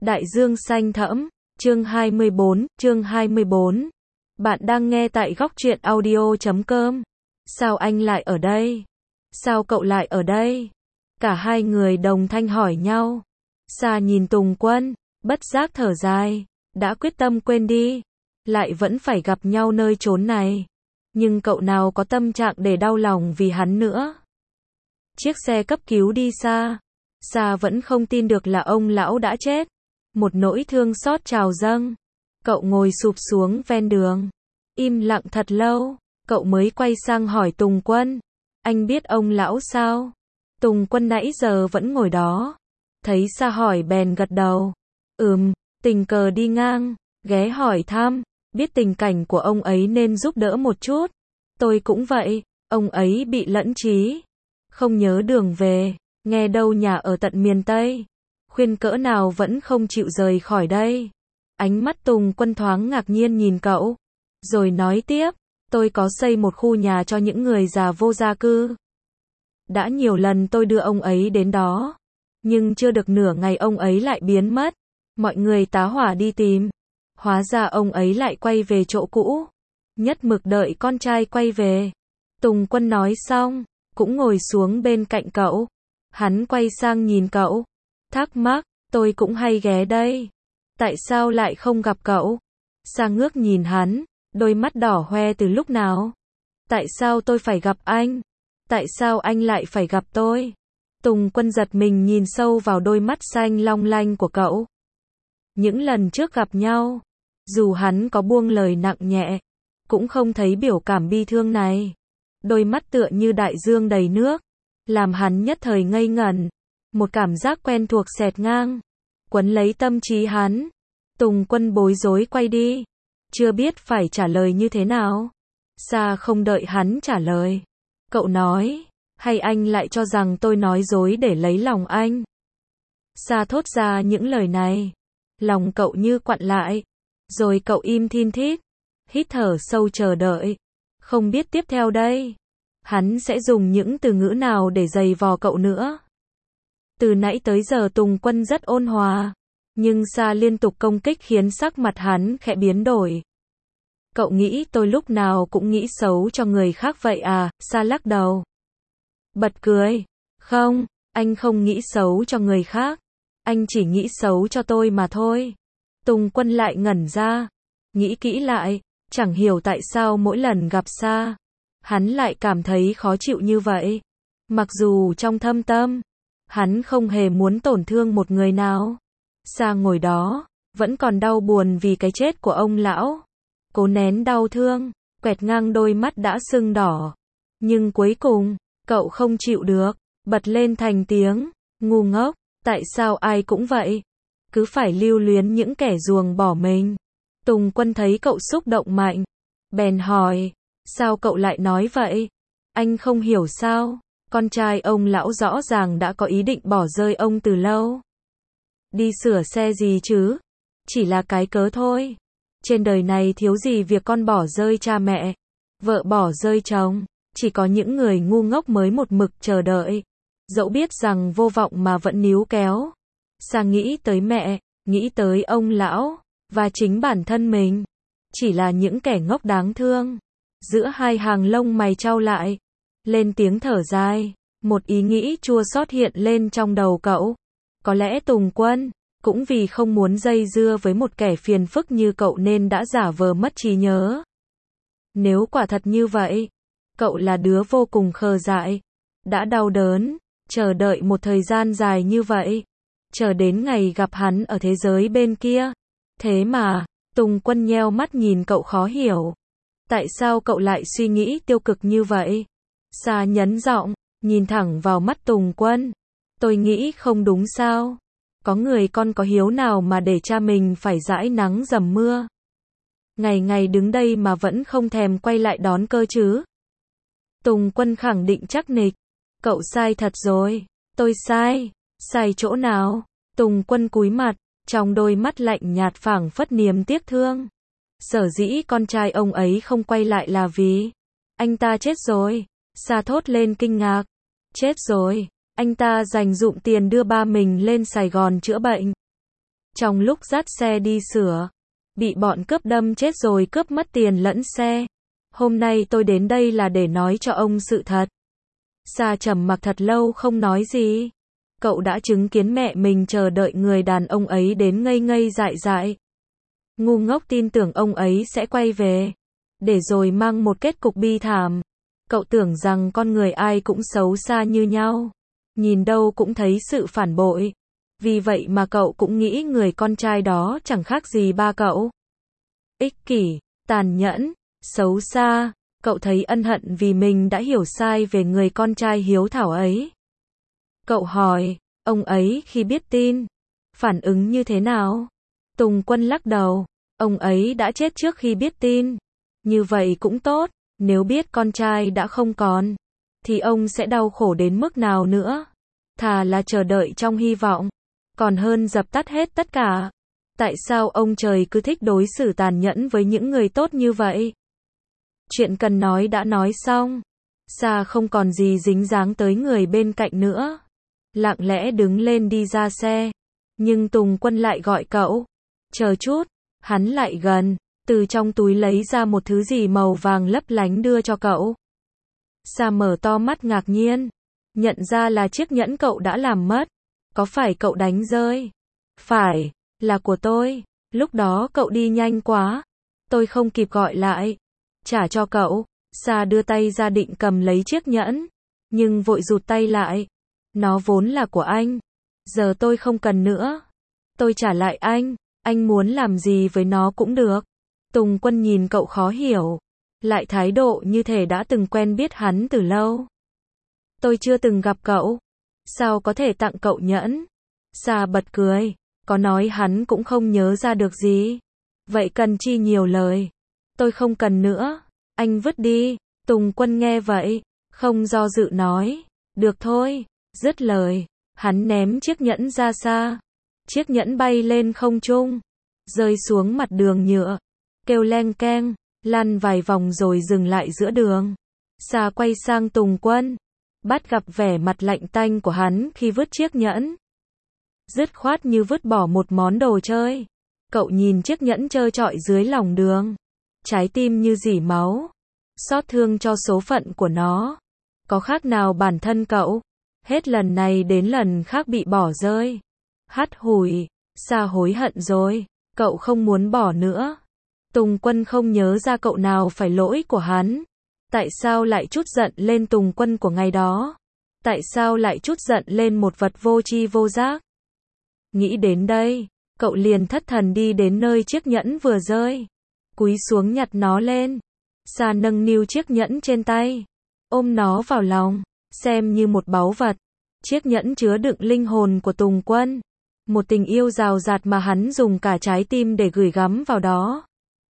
Đại dương xanh thẫm, chương 24. Bạn đang nghe tại góc truyện audio.com. Sao anh lại ở đây? Sao cậu lại ở đây? Cả hai người đồng thanh hỏi nhau. Sa nhìn Tùng Quân, bất giác thở dài, đã quyết tâm quên đi, lại vẫn phải gặp nhau nơi chốn này. Nhưng cậu nào có tâm trạng để đau lòng vì hắn nữa. Chiếc xe cấp cứu đi xa. Sa vẫn không tin được là ông lão đã chết. Một nỗi thương xót trào dâng. Cậu ngồi sụp xuống ven đường. Im lặng thật lâu. Cậu mới quay sang hỏi Tùng Quân. Anh biết ông lão sao? Tùng Quân nãy giờ vẫn ngồi đó. Thấy Sa hỏi bèn gật đầu. Tình cờ đi ngang, ghé hỏi thăm. Biết tình cảnh của ông ấy nên giúp đỡ một chút. Tôi cũng vậy, ông ấy bị lẫn trí. Không nhớ đường về, nghe đâu nhà ở tận miền Tây. Khuyên cỡ nào vẫn không chịu rời khỏi đây. Ánh mắt Tùng Quân thoáng ngạc nhiên nhìn cậu. Rồi nói tiếp, tôi có xây một khu nhà cho những người già vô gia cư. Đã nhiều lần tôi đưa ông ấy đến đó. Nhưng chưa được nửa ngày ông ấy lại biến mất. Mọi người tá hỏa đi tìm. Hóa ra ông ấy lại quay về chỗ cũ. Nhất mực đợi con trai quay về. Tùng Quân nói xong, cũng ngồi xuống bên cạnh cậu. Hắn quay sang nhìn cậu. Thắc mắc, tôi cũng hay ghé đây. Tại sao lại không gặp cậu? Sa ngước nhìn hắn, đôi mắt đỏ hoe từ lúc nào? Tại sao tôi phải gặp anh? Tại sao anh lại phải gặp tôi? Tùng Quân giật mình nhìn sâu vào đôi mắt xanh long lanh của cậu. Những lần trước gặp nhau, dù hắn có buông lời nặng nhẹ, cũng không thấy biểu cảm bi thương này. Đôi mắt tựa như đại dương đầy nước, làm hắn nhất thời ngây ngẩn. Một cảm giác quen thuộc xẹt ngang, quấn lấy tâm trí hắn. Tùng Quân bối rối quay đi, chưa biết phải trả lời như thế nào. Sa không đợi hắn trả lời. Cậu nói, hay anh lại cho rằng tôi nói dối để lấy lòng anh? Sa thốt ra những lời này. Lòng cậu như quặn lại. Rồi cậu im thin thít, hít thở sâu chờ đợi. Không biết tiếp theo đây, hắn sẽ dùng những từ ngữ nào để giày vò cậu nữa. Từ nãy tới giờ Tùng Quân rất ôn hòa. Nhưng Sa liên tục công kích khiến sắc mặt hắn khẽ biến đổi. Cậu nghĩ tôi lúc nào cũng nghĩ xấu cho người khác vậy à? Sa lắc đầu. Bật cười. Không, anh không nghĩ xấu cho người khác. Anh chỉ nghĩ xấu cho tôi mà thôi. Tùng Quân lại ngẩn ra. Nghĩ kỹ lại, chẳng hiểu tại sao mỗi lần gặp Sa, hắn lại cảm thấy khó chịu như vậy. Mặc dù trong thâm tâm, hắn không hề muốn tổn thương một người nào. Sa ngồi đó, vẫn còn đau buồn vì cái chết của ông lão. Cố nén đau thương, quẹt ngang đôi mắt đã sưng đỏ. Nhưng cuối cùng, cậu không chịu được, bật lên thành tiếng, ngu ngốc, tại sao ai cũng vậy? Cứ phải lưu luyến những kẻ ruồng bỏ mình. Tùng Quân thấy cậu xúc động mạnh, bèn hỏi, sao cậu lại nói vậy? Anh không hiểu sao? Con trai ông lão rõ ràng đã có ý định bỏ rơi ông từ lâu. Đi sửa xe gì chứ? Chỉ là cái cớ thôi. Trên đời này thiếu gì việc con bỏ rơi cha mẹ, vợ bỏ rơi chồng. Chỉ có những người ngu ngốc mới một mực chờ đợi. Dẫu biết rằng vô vọng mà vẫn níu kéo. Sa nghĩ tới mẹ, nghĩ tới ông lão, và chính bản thân mình. Chỉ là những kẻ ngốc đáng thương. Giữa hai hàng lông mày chau lại, lên tiếng thở dài. Một ý nghĩ chua xót hiện lên trong đầu cậu. Có lẽ Tùng Quân cũng vì không muốn dây dưa với một kẻ phiền phức như cậu nên đã giả vờ mất trí nhớ. Nếu quả thật như vậy, cậu là đứa vô cùng khờ dại, đã đau đớn, chờ đợi một thời gian dài như vậy, chờ đến ngày gặp hắn ở thế giới bên kia. Thế mà, Tùng Quân nheo mắt nhìn cậu khó hiểu. Tại sao cậu lại suy nghĩ tiêu cực như vậy? Sa nhấn giọng, nhìn thẳng vào mắt Tùng Quân. Tôi nghĩ không đúng sao? Có người con có hiếu nào mà để cha mình phải dãi nắng dầm mưa? Ngày ngày đứng đây mà vẫn không thèm quay lại đón cơ chứ? Tùng Quân khẳng định chắc nịch. Cậu sai thật rồi. Tôi sai. Sai chỗ nào? Tùng Quân cúi mặt, trong đôi mắt lạnh nhạt phảng phất niềm tiếc thương. Sở dĩ con trai ông ấy không quay lại là vì anh ta chết rồi. Sa thốt lên kinh ngạc. Chết rồi? Anh ta dành dụm tiền đưa ba mình lên Sài Gòn chữa bệnh. Trong lúc dắt xe đi sửa, bị bọn cướp đâm chết rồi cướp mất tiền lẫn xe. Hôm nay tôi đến đây là để nói cho ông sự thật. Sa trầm mặc thật lâu không nói gì. Cậu đã chứng kiến mẹ mình chờ đợi người đàn ông ấy đến ngây ngây dại dại. Ngu ngốc tin tưởng ông ấy sẽ quay về, để rồi mang một kết cục bi thảm. Cậu tưởng rằng con người ai cũng xấu xa như nhau, nhìn đâu cũng thấy sự phản bội. Vì vậy mà cậu cũng nghĩ người con trai đó chẳng khác gì ba cậu. Ích kỷ, tàn nhẫn, xấu xa. Cậu thấy ân hận vì mình đã hiểu sai về người con trai hiếu thảo ấy. Cậu hỏi, ông ấy khi biết tin, phản ứng như thế nào? Tùng Quân lắc đầu, ông ấy đã chết trước khi biết tin. Như vậy cũng tốt, nếu biết con trai đã không còn, thì ông sẽ đau khổ đến mức nào nữa. Thà là chờ đợi trong hy vọng, còn hơn dập tắt hết tất cả. Tại sao ông trời cứ thích đối xử tàn nhẫn với những người tốt như vậy? Chuyện cần nói đã nói xong. Sa không còn gì dính dáng tới người bên cạnh nữa. Lặng lẽ đứng lên đi ra xe. Nhưng Tùng Quân lại gọi cậu. Chờ chút. Hắn lại gần, từ trong túi lấy ra một thứ gì màu vàng lấp lánh đưa cho cậu. Sa mở to mắt ngạc nhiên. Nhận ra là chiếc nhẫn cậu đã làm mất. Có phải cậu đánh rơi? Phải, là của tôi. Lúc đó cậu đi nhanh quá. Tôi không kịp gọi lại. Trả cho cậu. Sa đưa tay ra định cầm lấy chiếc nhẫn, nhưng vội rụt tay lại. Nó vốn là của anh. Giờ tôi không cần nữa. Tôi trả lại anh muốn làm gì với nó cũng được. Tùng Quân nhìn cậu khó hiểu, lại thái độ như thể đã từng quen biết hắn từ lâu. Tôi chưa từng gặp cậu. Sao có thể tặng cậu nhẫn? Sa bật cười, có nói hắn cũng không nhớ ra được gì. Vậy cần chi nhiều lời. Tôi không cần nữa. Anh vứt đi. Tùng Quân nghe vậy, không do dự nói. Được thôi. Dứt lời, hắn ném chiếc nhẫn ra xa. Chiếc nhẫn bay lên không trung, rơi xuống mặt đường nhựa, kêu leng keng, lăn vài vòng rồi dừng lại giữa đường. Sa quay sang Tùng Quân, bắt gặp vẻ mặt lạnh tanh của hắn khi vứt chiếc nhẫn. Dứt khoát như vứt bỏ một món đồ chơi. Cậu nhìn chiếc nhẫn trơ trọi dưới lòng đường, trái tim như rỉ máu, xót thương cho số phận của nó. Có khác nào bản thân cậu, hết lần này đến lần khác bị bỏ rơi. Hắt hủi, Sa hối hận rồi, cậu không muốn bỏ nữa. Tùng Quân không nhớ ra cậu nào phải lỗi của hắn. Tại sao lại trút giận lên Tùng Quân của ngày đó? Tại sao lại trút giận lên một vật vô tri vô giác? Nghĩ đến đây, cậu liền thất thần đi đến nơi chiếc nhẫn vừa rơi, cúi xuống nhặt nó lên. Sa nâng niu chiếc nhẫn trên tay, ôm nó vào lòng, xem như một báu vật. Chiếc nhẫn chứa đựng linh hồn của Tùng Quân, một tình yêu rào rạt mà hắn dùng cả trái tim để gửi gắm vào đó.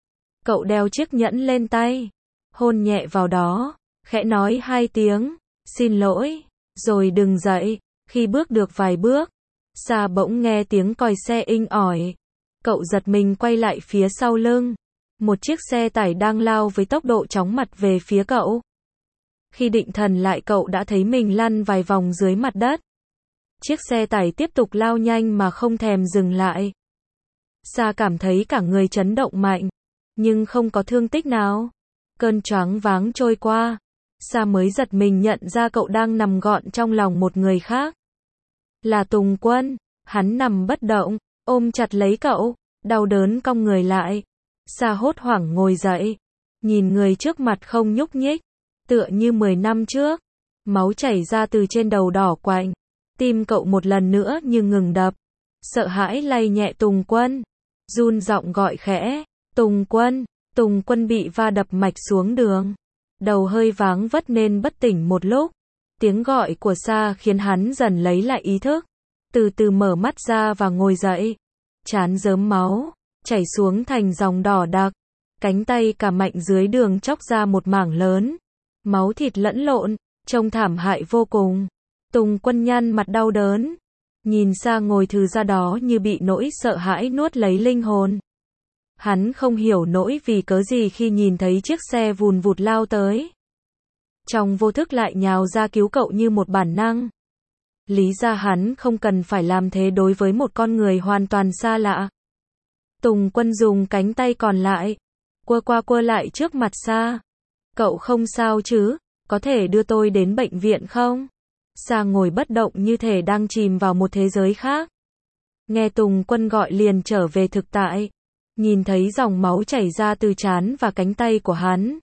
Cậu đeo chiếc nhẫn lên tay, hôn nhẹ vào đó, khẽ nói 2 tiếng, xin lỗi, rồi đứng dậy. Khi bước được vài bước, Sa bỗng nghe tiếng còi xe inh ỏi. Cậu giật mình quay lại phía sau lưng. Một chiếc xe tải đang lao với tốc độ chóng mặt về phía cậu. Khi định thần lại cậu đã thấy mình lăn vài vòng dưới mặt đất. Chiếc xe tải tiếp tục lao nhanh mà không thèm dừng lại. Sa cảm thấy cả người chấn động mạnh, nhưng không có thương tích nào. Cơn choáng váng trôi qua, Sa mới giật mình nhận ra cậu đang nằm gọn trong lòng một người khác. Là Tùng Quân. Hắn nằm bất động, ôm chặt lấy cậu, đau đớn cong người lại. Sa hốt hoảng ngồi dậy, nhìn người trước mặt không nhúc nhích, tựa như 10 năm trước. Máu chảy ra từ trên đầu đỏ quạnh. Tim cậu một lần nữa như ngừng đập. Sợ hãi lay nhẹ Tùng Quân, run giọng gọi khẽ, Tùng Quân. Tùng Quân bị va đập mạch xuống đường, đầu hơi váng vất nên bất tỉnh một lúc. Tiếng gọi của Sa khiến hắn dần lấy lại ý thức, từ từ mở mắt ra và ngồi dậy. Trán rớm máu, chảy xuống thành dòng đỏ đặc. Cánh tay cả mạnh dưới đường chóc ra một mảng lớn, máu thịt lẫn lộn, trông thảm hại vô cùng. Tùng Quân nhăn mặt đau đớn, nhìn Sa ngồi thừ ra đó như bị nỗi sợ hãi nuốt lấy linh hồn. Hắn không hiểu nỗi vì cớ gì khi nhìn thấy chiếc xe vùn vụt lao tới. Trong vô thức lại nhào ra cứu cậu như một bản năng. Lý ra hắn không cần phải làm thế đối với một con người hoàn toàn xa lạ. Tùng Quân dùng cánh tay còn lại, quơ qua quơ lại trước mặt Sa. Cậu không sao chứ, có thể đưa tôi đến bệnh viện không? Sa ngồi bất động như thể đang chìm vào một thế giới khác. Nghe Tùng Quân gọi liền trở về thực tại. Nhìn thấy dòng máu chảy ra từ trán và cánh tay của hắn.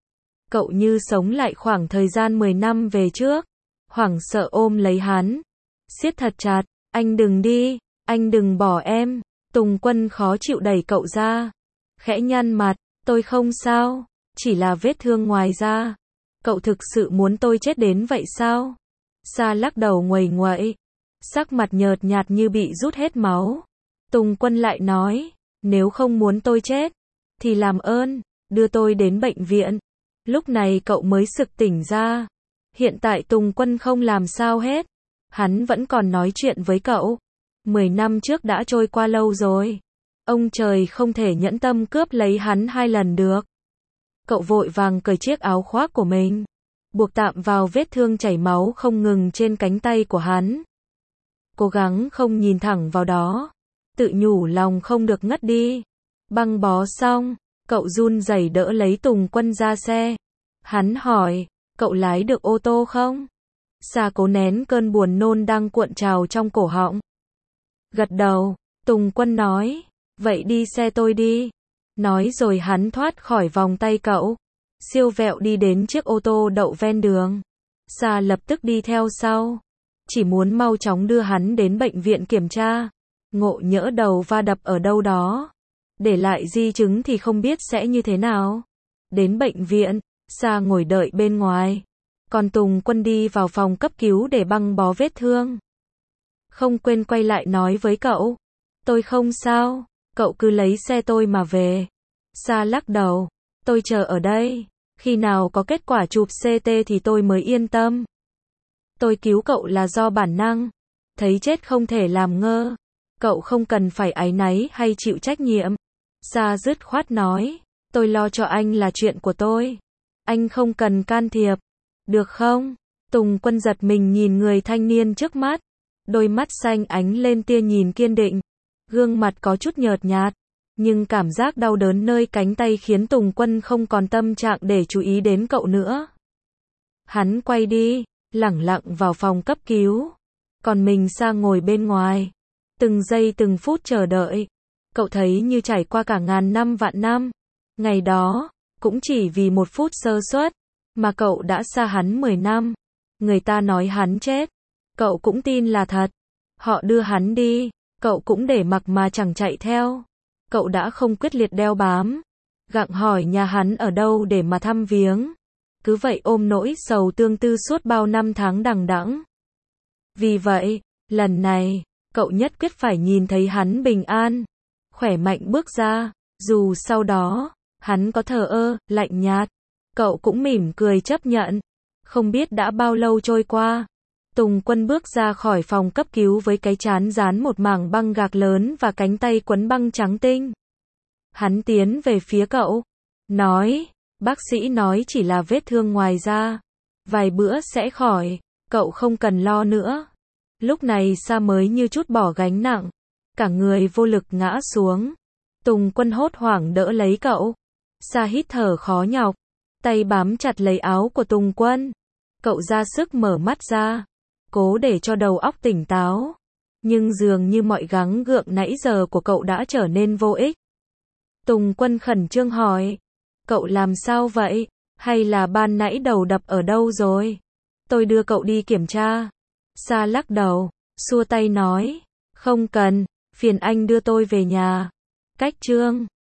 Cậu như sống lại khoảng thời gian 10 năm về trước. Hoảng sợ ôm lấy hắn. Siết thật chặt, anh đừng đi, anh đừng bỏ em. Tùng Quân khó chịu đẩy cậu ra. Khẽ nhăn mặt, tôi không sao, chỉ là vết thương ngoài da. Cậu thực sự muốn tôi chết đến vậy sao? Sa lắc đầu nguầy nguậy, sắc mặt nhợt nhạt như bị rút hết máu. Tùng Quân lại nói, nếu không muốn tôi chết, thì làm ơn, đưa tôi đến bệnh viện. Lúc này cậu mới sực tỉnh ra. Hiện tại Tùng Quân không làm sao hết. Hắn vẫn còn nói chuyện với cậu. 10 năm trước đã trôi qua lâu rồi. Ông trời không thể nhẫn tâm cướp lấy hắn 2 lần được. Cậu vội vàng cởi chiếc áo khoác của mình, buộc tạm vào vết thương chảy máu không ngừng trên cánh tay của hắn. Cố gắng không nhìn thẳng vào đó, tự nhủ lòng không được ngất đi. Băng bó xong, cậu run rẩy đỡ lấy Tùng Quân ra xe. Hắn hỏi, cậu lái được ô tô không? Sa cố nén cơn buồn nôn đang cuộn trào trong cổ họng. Gật đầu, Tùng Quân nói, vậy đi xe tôi đi. Nói rồi hắn thoát khỏi vòng tay cậu, siêu vẹo đi đến chiếc ô tô đậu ven đường. Sa lập tức đi theo sau, chỉ muốn mau chóng đưa hắn đến bệnh viện kiểm tra. Ngộ nhỡ đầu va đập ở đâu đó, để lại di chứng thì không biết sẽ như thế nào. Đến bệnh viện, Sa ngồi đợi bên ngoài, còn Tùng Quân đi vào phòng cấp cứu để băng bó vết thương. Không quên quay lại nói với cậu, tôi không sao, cậu cứ lấy xe tôi mà về. Sa lắc đầu, tôi chờ ở đây, khi nào có kết quả chụp CT thì tôi mới yên tâm. Tôi cứu cậu là do bản năng, thấy chết không thể làm ngơ, cậu không cần phải áy náy hay chịu trách nhiệm. Sa dứt khoát nói, tôi lo cho anh là chuyện của tôi, anh không cần can thiệp, được không? Tùng Quân giật mình nhìn người thanh niên trước mắt, đôi mắt xanh ánh lên tia nhìn kiên định, gương mặt có chút nhợt nhạt, nhưng cảm giác đau đớn nơi cánh tay khiến Tùng Quân không còn tâm trạng để chú ý đến cậu nữa. Hắn quay đi, lẳng lặng vào phòng cấp cứu, còn mình sang ngồi bên ngoài, từng giây từng phút chờ đợi. Cậu thấy như trải qua cả ngàn năm vạn năm. Ngày đó, cũng chỉ vì một phút sơ suất, mà cậu đã xa hắn 10 năm. Người ta nói hắn chết, cậu cũng tin là thật. Họ đưa hắn đi, cậu cũng để mặc mà chẳng chạy theo. Cậu đã không quyết liệt đeo bám, gặng hỏi nhà hắn ở đâu để mà thăm viếng. Cứ vậy ôm nỗi sầu tương tư suốt bao năm tháng đằng đẵng. Vì vậy, lần này, cậu nhất quyết phải nhìn thấy hắn bình an, khỏe mạnh bước ra. Dù sau đó, hắn có thờ ơ, lạnh nhạt, cậu cũng mỉm cười chấp nhận. Không biết đã bao lâu trôi qua, Tùng Quân bước ra khỏi phòng cấp cứu với cái trán dán một mảng băng gạc lớn và cánh tay quấn băng trắng tinh. Hắn tiến về phía cậu, nói, bác sĩ nói chỉ là vết thương ngoài da, vài bữa sẽ khỏi, cậu không cần lo nữa. Lúc này Sa mới như chút bỏ gánh nặng, cả người vô lực ngã xuống. Tùng Quân hốt hoảng đỡ lấy cậu. Sa hít thở khó nhọc, tay bám chặt lấy áo của Tùng Quân. Cậu ra sức mở mắt ra, cố để cho đầu óc tỉnh táo. Nhưng dường như mọi gắng gượng nãy giờ của cậu đã trở nên vô ích. Tùng Quân khẩn trương hỏi, cậu làm sao vậy? Hay là ban nãy đầu đập ở đâu rồi? Tôi đưa cậu đi kiểm tra. Sa lắc đầu, xua tay nói, không cần, phiền anh đưa tôi về nhà. Cách chương